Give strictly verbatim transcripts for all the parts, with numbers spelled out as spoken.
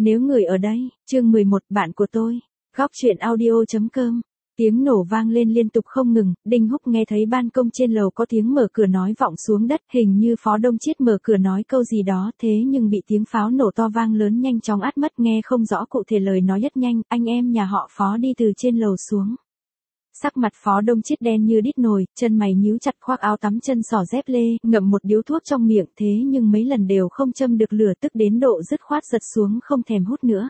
Nếu người ở đây, chương mười một, bạn của tôi. Góc truyện audio.com. Tiếng nổ vang lên liên tục không ngừng, Đinh Húc nghe thấy ban công trên lầu có tiếng mở cửa nói vọng xuống đất, hình như Phó Đông Chiết mở cửa nói câu gì đó, thế nhưng bị tiếng pháo nổ to vang lớn nhanh chóng át mất, nghe không rõ cụ thể lời nói rất nhanh, anh em nhà họ Phó đi từ trên lầu xuống. Sắc mặt Phó Đông Chiết đen như đít nồi, chân mày nhíu chặt, khoác áo tắm chân xỏ dép lê, ngậm một điếu thuốc trong miệng, thế nhưng mấy lần đều không châm được lửa, tức đến độ dứt khoát giật xuống không thèm hút nữa.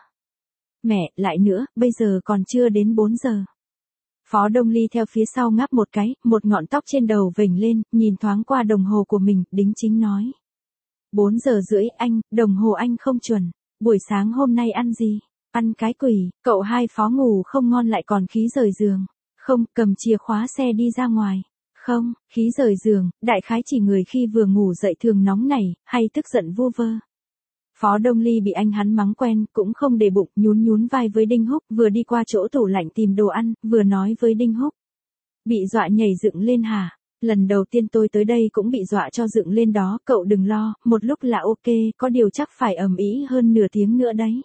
Mẹ, lại nữa, bây giờ còn chưa đến bốn giờ. Phó Đông Ly theo phía sau ngáp một cái, một ngọn tóc trên đầu vểnh lên, nhìn thoáng qua đồng hồ của mình, đính chính nói. bốn giờ rưỡi anh, đồng hồ anh không chuẩn. Buổi sáng hôm nay ăn gì? Ăn cái quỷ, cậu hai Phó ngủ không ngon lại còn khí rời giường. Không, cầm chìa khóa xe đi ra ngoài. Không, khí rời giường, đại khái chỉ người khi vừa ngủ dậy thường nóng nảy, hay tức giận vu vơ. Phó Đông Ly bị anh hắn mắng quen, cũng không để bụng, nhún nhún vai với Đinh Húc, vừa đi qua chỗ tủ lạnh tìm đồ ăn, vừa nói với Đinh Húc. Bị dọa nhảy dựng lên hả? Lần đầu tiên tôi tới đây cũng bị dọa cho dựng lên đó, cậu đừng lo, một lúc là ok, có điều chắc phải ầm ĩ hơn nửa tiếng nữa đấy.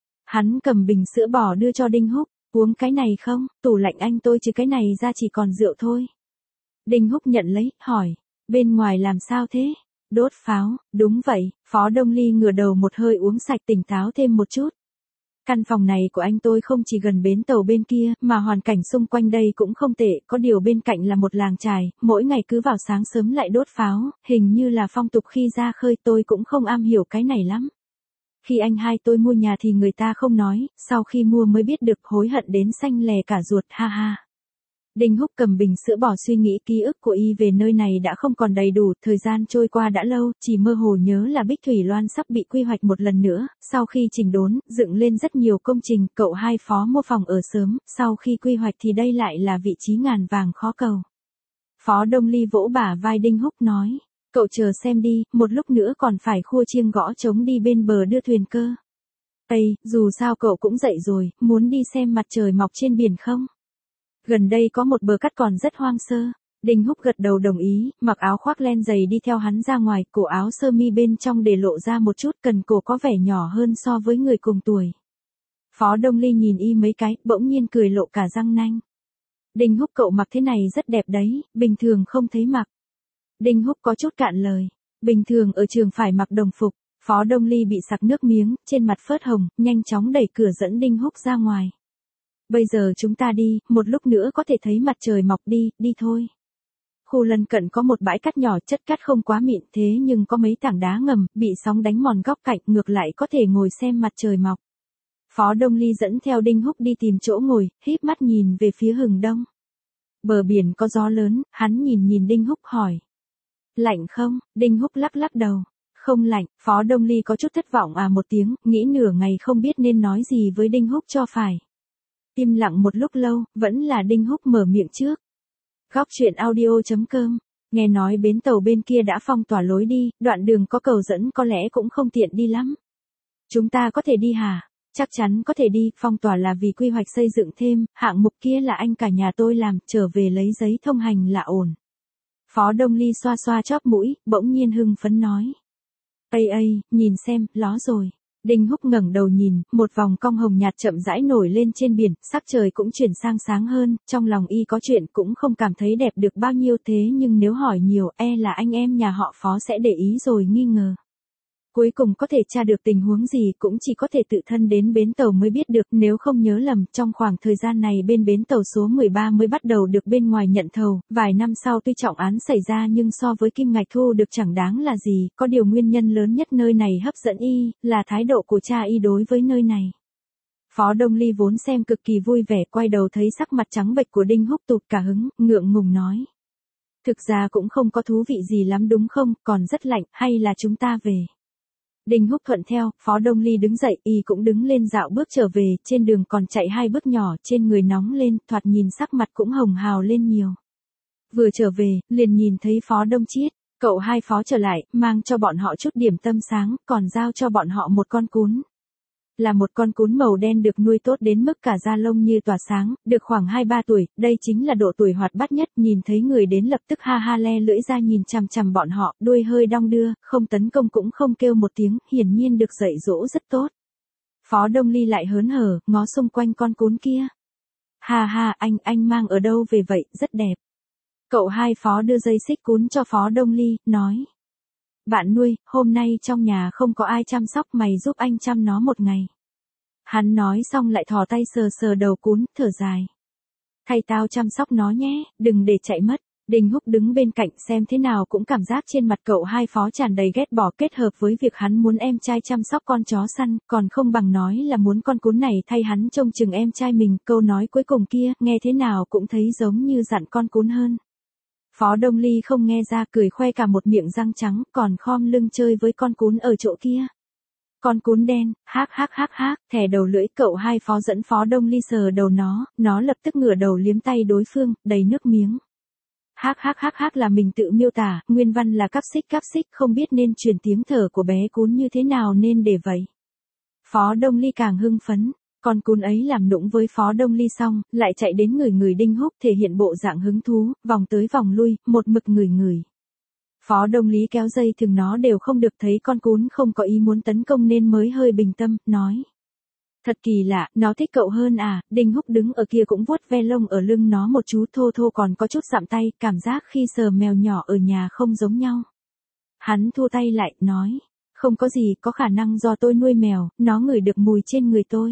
Hắn cầm bình sữa bò đưa cho Đinh Húc, uống cái này không, tủ lạnh anh tôi trừ cái này ra chỉ còn rượu thôi. Đinh Húc nhận lấy, hỏi, bên ngoài làm sao thế? Đốt pháo, đúng vậy, Phó Đông Ly ngửa đầu một hơi uống sạch tỉnh táo thêm một chút. Căn phòng này của anh tôi không chỉ gần bến tàu bên kia, mà hoàn cảnh xung quanh đây cũng không tệ, có điều bên cạnh là một làng chài, mỗi ngày cứ vào sáng sớm lại đốt pháo, hình như là phong tục khi ra khơi, tôi cũng không am hiểu cái này lắm. Khi anh hai tôi mua nhà thì người ta không nói, sau khi mua mới biết được, hối hận đến xanh lè cả ruột, ha ha. Đinh Húc cầm bình sữa bò suy nghĩ, ký ức của y về nơi này đã không còn đầy đủ, thời gian trôi qua đã lâu, chỉ mơ hồ nhớ là Bích Thủy Loan sắp bị quy hoạch một lần nữa, sau khi chỉnh đốn, dựng lên rất nhiều công trình, cậu hai Phó mua phòng ở sớm, sau khi quy hoạch thì đây lại là vị trí ngàn vàng khó cầu. Phó Đông Ly vỗ bả vai Đinh Húc nói, cậu chờ xem đi, một lúc nữa còn phải khua chiêng gõ trống đi bên bờ đưa thuyền cơ. Ây, dù sao cậu cũng dậy rồi, muốn đi xem mặt trời mọc trên biển không? Gần đây có một bờ cát còn rất hoang sơ. Đinh Húc gật đầu đồng ý, mặc áo khoác len dày đi theo hắn ra ngoài, cổ áo sơ mi bên trong để lộ ra một chút, cần cổ có vẻ nhỏ hơn so với người cùng tuổi. Phó Đông Ly nhìn y mấy cái, bỗng nhiên cười lộ cả răng nanh. Đinh Húc, cậu mặc thế này rất đẹp đấy, bình thường không thấy mặc. Đinh Húc có chút cạn lời, bình thường ở trường phải mặc đồng phục. Phó Đông Ly bị sặc nước miếng, trên mặt phớt hồng, nhanh chóng đẩy cửa dẫn Đinh Húc ra ngoài. Bây giờ chúng ta đi, một lúc nữa có thể thấy mặt trời mọc, đi, đi thôi. Khu lân cận có một bãi cát nhỏ, chất cát không quá mịn, thế nhưng có mấy tảng đá ngầm, bị sóng đánh mòn góc cạnh, ngược lại có thể ngồi xem mặt trời mọc. Phó Đông Ly dẫn theo Đinh Húc đi tìm chỗ ngồi, híp mắt nhìn về phía hừng đông. Bờ biển có gió lớn, hắn nhìn nhìn Đinh Húc hỏi. Lạnh không? Đinh Húc lắc lắc đầu. Không lạnh, Phó Đông Ly có chút thất vọng à một tiếng, nghĩ nửa ngày không biết nên nói gì với Đinh Húc cho phải. Im lặng một lúc lâu, vẫn là Đinh Húc mở miệng trước. Góc truyện audio.com. Nghe nói bến tàu bên kia đã phong tỏa lối đi, đoạn đường có cầu dẫn có lẽ cũng không tiện đi lắm. Chúng ta có thể đi hả? Chắc chắn có thể đi, phong tỏa là vì quy hoạch xây dựng thêm, hạng mục kia là anh cả nhà tôi làm, trở về lấy giấy thông hành là ổn. Phó Đông Ly xoa xoa chóp mũi, bỗng nhiên hưng phấn nói. Ây ây, nhìn xem, ló rồi. Đinh Húc ngẩng đầu nhìn, một vòng cong hồng nhạt chậm rãi nổi lên trên biển, sắc trời cũng chuyển sang sáng hơn, trong lòng y có chuyện cũng không cảm thấy đẹp được bao nhiêu, thế nhưng nếu hỏi nhiều e là anh em nhà họ Phó sẽ để ý rồi nghi ngờ. Cuối cùng có thể tra được tình huống gì cũng chỉ có thể tự thân đến bến tàu mới biết được, nếu không nhớ lầm, trong khoảng thời gian này bên bến tàu số mười ba mới bắt đầu được bên ngoài nhận thầu, vài năm sau tuy trọng án xảy ra nhưng so với kim ngạch thu được chẳng đáng là gì, có điều nguyên nhân lớn nhất nơi này hấp dẫn y, là thái độ của cha y đối với nơi này. Phó Đông Ly vốn xem cực kỳ vui vẻ, quay đầu thấy sắc mặt trắng bệch của Đinh Húc tụt cả hứng, ngượng ngùng nói. Thực ra cũng không có thú vị gì lắm đúng không, còn rất lạnh, hay là chúng ta về. Đinh Húc thuận theo, Phó Đông Ly đứng dậy, y cũng đứng lên dạo bước trở về, trên đường còn chạy hai bước nhỏ, trên người nóng lên, thoạt nhìn sắc mặt cũng hồng hào lên nhiều. Vừa trở về, liền nhìn thấy Phó Đông Chiết, cậu hai Phó trở lại, mang cho bọn họ chút điểm tâm sáng, còn giao cho bọn họ một con cún. Là một con cún màu đen được nuôi tốt đến mức cả da lông như tỏa sáng, được khoảng hai ba tuổi, đây chính là độ tuổi hoạt bát nhất, nhìn thấy người đến lập tức ha ha le lưỡi ra nhìn chằm chằm bọn họ, đuôi hơi đong đưa, không tấn công cũng không kêu một tiếng, hiển nhiên được dạy dỗ rất tốt. Phó Đông Ly lại hớn hở, ngó xung quanh con cún kia. Ha ha, anh, anh mang ở đâu về vậy, rất đẹp. Cậu hai Phó đưa dây xích cún cho Phó Đông Ly, nói. Bạn nuôi, hôm nay trong nhà không có ai chăm sóc, mày giúp anh chăm nó một ngày. Hắn nói xong lại thò tay sờ sờ đầu cún, thở dài. Thay tao chăm sóc nó nhé, đừng để chạy mất. Đinh Húc đứng bên cạnh xem thế nào cũng cảm giác trên mặt cậu hai Phó tràn đầy ghét bỏ, kết hợp với việc hắn muốn em trai chăm sóc con chó săn, còn không bằng nói là muốn con cún này thay hắn trông chừng em trai mình. Câu nói cuối cùng kia, nghe thế nào cũng thấy giống như dặn con cún hơn. Phó Đông Ly không nghe ra, cười khoe cả một miệng răng trắng, còn khom lưng chơi với con cún ở chỗ kia. Con cún đen, hác hác hác hác, thè đầu lưỡi. Cậu hai Phó dẫn Phó Đông Ly sờ đầu nó, nó lập tức ngửa đầu liếm tay đối phương, đầy nước miếng. Hác hác hác hác là mình tự miêu tả, nguyên văn là cắp xích cắp xích, không biết nên truyền tiếng thở của bé cún như thế nào nên để vậy. Phó Đông Ly càng hưng phấn, con cún ấy làm nũng với Phó Đông Ly xong, lại chạy đến người người Đinh Húc, thể hiện bộ dạng hứng thú, vòng tới vòng lui, một mực người người. Phó Đông Lý kéo dây thừng nó đều không được, thấy con cún không có ý muốn tấn công nên mới hơi bình tâm, nói. Thật kỳ lạ, nó thích cậu hơn à. Đinh Húc đứng ở kia cũng vuốt ve lông ở lưng nó một chú, thô thô còn có chút sạm tay, cảm giác khi sờ mèo nhỏ ở nhà không giống nhau. Hắn thu tay lại, nói. Không có gì, có khả năng do tôi nuôi mèo, nó ngửi được mùi trên người tôi.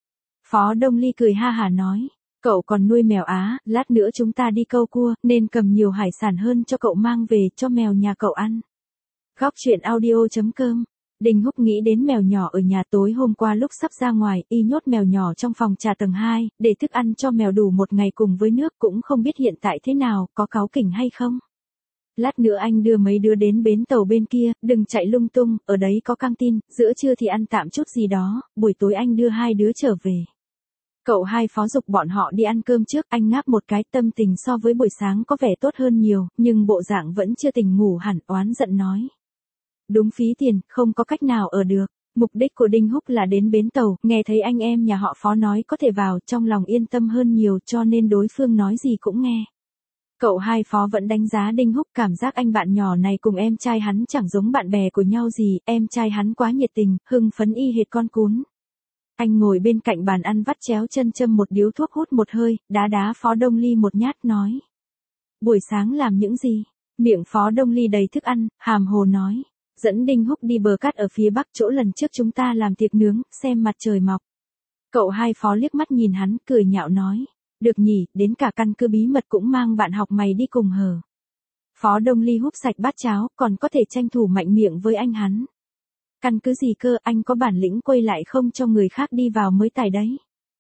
Phó Đông Ly cười ha hả nói. Cậu còn nuôi mèo á, lát nữa chúng ta đi câu cua, nên cầm nhiều hải sản hơn cho cậu mang về cho mèo nhà cậu ăn. Góc truyện audio chấm com. Đinh Húc nghĩ đến mèo nhỏ ở nhà, tối hôm qua lúc sắp ra ngoài, y nhốt mèo nhỏ trong phòng trà tầng hai, để thức ăn cho mèo đủ một ngày cùng với nước, cũng không biết hiện tại thế nào, có cáu kỉnh hay không. Lát nữa anh đưa mấy đứa đến bến tàu bên kia, đừng chạy lung tung, ở đấy có căng tin, giữa trưa thì ăn tạm chút gì đó, buổi tối anh đưa hai đứa trở về. Cậu hai Phó giục bọn họ đi ăn cơm trước, anh ngáp một cái, tâm tình so với buổi sáng có vẻ tốt hơn nhiều, nhưng bộ dạng vẫn chưa tỉnh ngủ hẳn, oán giận nói. Đúng phí tiền, không có cách nào ở được. Mục đích của Đinh Húc là đến bến tàu, nghe thấy anh em nhà họ Phó nói có thể vào, trong lòng yên tâm hơn nhiều, cho nên đối phương nói gì cũng nghe. Cậu hai Phó vẫn đánh giá Đinh Húc, cảm giác anh bạn nhỏ này cùng em trai hắn chẳng giống bạn bè của nhau gì, em trai hắn quá nhiệt tình, hưng phấn y hệt con cún. Anh ngồi bên cạnh bàn ăn vắt chéo chân châm một điếu thuốc, hút một hơi, đá đá Phó Đông Ly một nhát, nói. Buổi sáng làm những gì? Miệng Phó Đông Ly đầy thức ăn, hàm hồ nói. Dẫn Đinh Húc đi bờ cát ở phía bắc, chỗ lần trước chúng ta làm tiệc nướng, xem mặt trời mọc. Cậu hai Phó liếc mắt nhìn hắn, cười nhạo nói. Được nhỉ, đến cả căn cứ bí mật cũng mang bạn học mày đi cùng hờ. Phó Đông Ly húp sạch bát cháo, còn có thể tranh thủ mạnh miệng với anh hắn. Căn cứ gì cơ, anh có bản lĩnh quay lại không cho người khác đi vào mới tài đấy.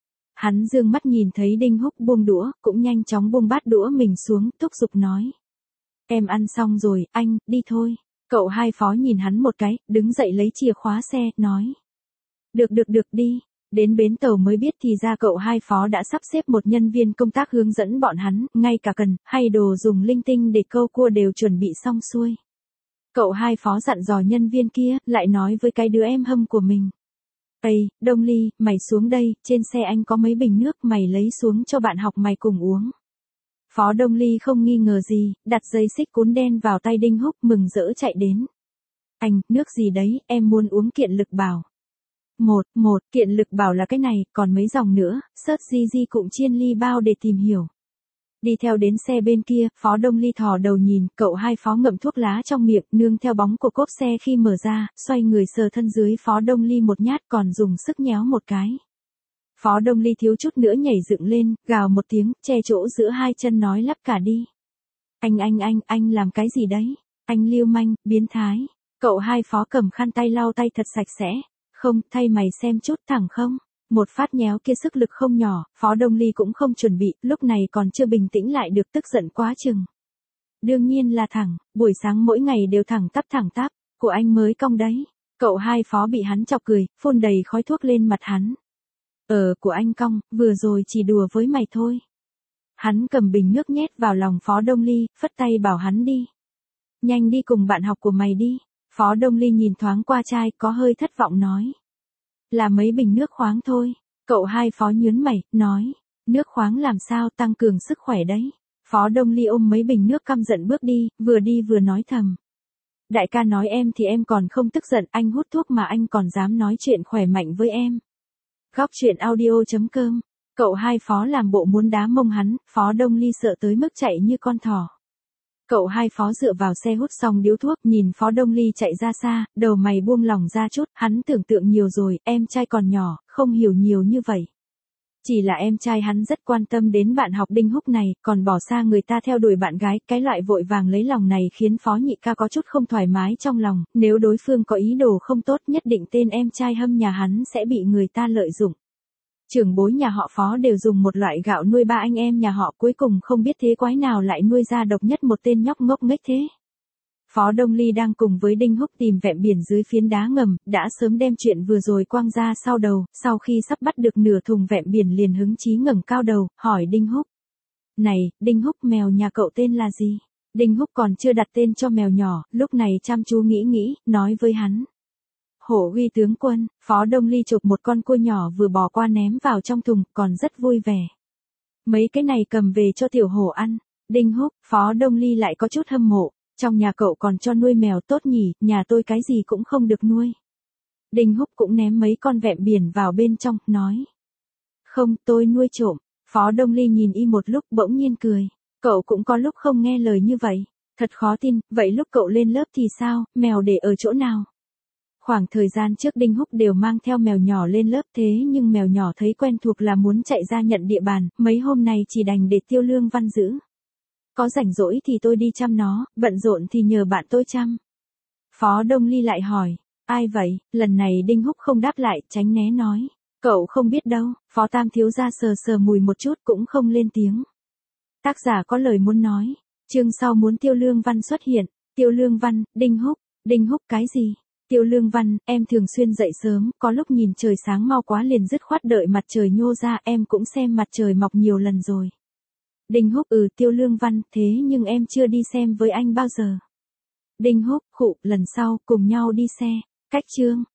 Hắn dương mắt nhìn thấy Đinh Húc buông đũa, cũng nhanh chóng buông bát đũa mình xuống, thúc giục nói. Em ăn xong rồi, anh, đi thôi. Cậu hai Phó nhìn hắn một cái, đứng dậy lấy chìa khóa xe, nói. Được được được đi. Đến bến tàu mới biết thì ra cậu hai Phó đã sắp xếp một nhân viên công tác hướng dẫn bọn hắn, ngay cả cần, hay đồ dùng linh tinh để câu cua đều chuẩn bị xong xuôi. Cậu hai Phó dặn dò nhân viên kia, lại nói với cái đứa em hâm của mình. Ây, Đông Ly, mày xuống đây, trên xe anh có mấy bình nước, mày lấy xuống cho bạn học mày cùng uống. Phó Đông Ly không nghi ngờ gì, đặt dây xích cún đen vào tay Đinh Húc, mừng rỡ chạy đến. Anh, nước gì đấy, em muốn uống kiện lực bảo. Một, một, kiện lực bảo là cái này, còn mấy dòng nữa, search di di cụm chiên ly bao để tìm hiểu. Đi theo đến xe bên kia, Phó Đông Ly thò đầu nhìn, cậu hai Phó ngậm thuốc lá trong miệng, nương theo bóng của cốp xe khi mở ra, xoay người sờ thân dưới Phó Đông Ly một nhát, còn dùng sức nhéo một cái. Phó Đông Ly thiếu chút nữa nhảy dựng lên, gào một tiếng, che chỗ giữa hai chân nói lắp cả đi. Anh anh anh, anh làm cái gì đấy? Anh lưu manh, biến thái. Cậu hai Phó cầm khăn tay lau tay thật sạch sẽ. Không, thay mày xem chút, thẳng không? Một phát nhéo kia sức lực không nhỏ, Phó Đông Ly cũng không chuẩn bị, lúc này còn chưa bình tĩnh lại được, tức giận quá chừng. Đương nhiên là thẳng, buổi sáng mỗi ngày đều thẳng tắp thẳng tắp, của anh mới cong đấy. Cậu hai Phó bị hắn chọc cười, phun đầy khói thuốc lên mặt hắn. Ờ, của anh cong, vừa rồi chỉ đùa với mày thôi. Hắn cầm bình nước nhét vào lòng Phó Đông Ly, phất tay bảo hắn đi. Nhanh đi cùng bạn học của mày đi. Phó Đông Ly nhìn thoáng qua chai, có hơi thất vọng nói. Là mấy bình nước khoáng thôi. Cậu hai Phó nhướng mày, nói. Nước khoáng làm sao tăng cường sức khỏe đấy. Phó Đông Ly ôm mấy bình nước căm giận bước đi, vừa đi vừa nói thầm. Đại ca nói em thì em còn không tức giận, anh hút thuốc mà anh còn dám nói chuyện khỏe mạnh với em. Góc chuyện audio.com. Cậu hai Phó làm bộ muốn đá mông hắn, Phó Đông Ly sợ tới mức chạy như con thỏ. Cậu hai Phó dựa vào xe hút xong điếu thuốc, nhìn Phó Đông Ly chạy ra xa, đầu mày buông lỏng ra chút, hắn tưởng tượng nhiều rồi, em trai còn nhỏ, không hiểu nhiều như vậy. Chỉ là em trai hắn rất quan tâm đến bạn học Đinh Húc này, còn bỏ xa người ta theo đuổi bạn gái, cái loại vội vàng lấy lòng này khiến Phó Nhị Ca có chút không thoải mái trong lòng, nếu đối phương có ý đồ không tốt nhất định tên em trai Hâm nhà hắn sẽ bị người ta lợi dụng. Trưởng bối nhà họ Phó đều dùng một loại gạo nuôi ba anh em nhà họ, cuối cùng không biết thế quái nào lại nuôi ra độc nhất một tên nhóc ngốc nghếch thế. Phó Đông Ly đang cùng với Đinh Húc tìm vẹm biển dưới phiến đá ngầm, đã sớm đem chuyện vừa rồi quăng ra sau đầu, sau khi sắp bắt được nửa thùng vẹm biển liền hứng chí ngẩng cao đầu, hỏi Đinh Húc. Này, Đinh Húc, mèo nhà cậu tên là gì? Đinh Húc còn chưa đặt tên cho mèo nhỏ, lúc này chăm chú nghĩ nghĩ, nói với hắn. Hổ Uy tướng quân. Phó Đông Ly chụp một con cua nhỏ vừa bò qua ném vào trong thùng, còn rất vui vẻ. Mấy cái này cầm về cho tiểu hổ ăn. Đinh Húc, Phó Đông Ly lại có chút hâm mộ. Trong nhà cậu còn cho nuôi mèo tốt nhỉ, nhà tôi cái gì cũng không được nuôi. Đinh Húc cũng ném mấy con vẹm biển vào bên trong, nói. Không, tôi nuôi trộm. Phó Đông Ly nhìn y một lúc bỗng nhiên cười. Cậu cũng có lúc không nghe lời như vậy. Thật khó tin, vậy lúc cậu lên lớp thì sao, mèo để ở chỗ nào? Khoảng thời gian trước Đinh Húc đều mang theo mèo nhỏ lên lớp, thế nhưng mèo nhỏ thấy quen thuộc là muốn chạy ra nhận địa bàn, mấy hôm nay chỉ đành để Tiêu Lương Văn giữ. Có rảnh rỗi thì tôi đi chăm nó, bận rộn thì nhờ bạn tôi chăm. Phó Đông Ly lại hỏi, ai vậy? Lần này Đinh Húc không đáp lại, tránh né nói, cậu không biết đâu. Phó Tam thiếu gia sờ sờ mùi một chút cũng không lên tiếng. Tác giả có lời muốn nói, chương sau muốn Tiêu Lương Văn xuất hiện. Tiêu Lương Văn, Đinh Húc. Đinh Húc cái gì? Tiêu Lương Văn, em thường xuyên dậy sớm, có lúc nhìn trời sáng mau quá liền dứt khoát đợi mặt trời nhô ra, em cũng xem mặt trời mọc nhiều lần rồi. Đinh Húc, ừ. Tiêu Lương Văn, thế nhưng em chưa đi xem với anh bao giờ. Đinh Húc, khụ, lần sau, cùng nhau đi xe. Cách chương.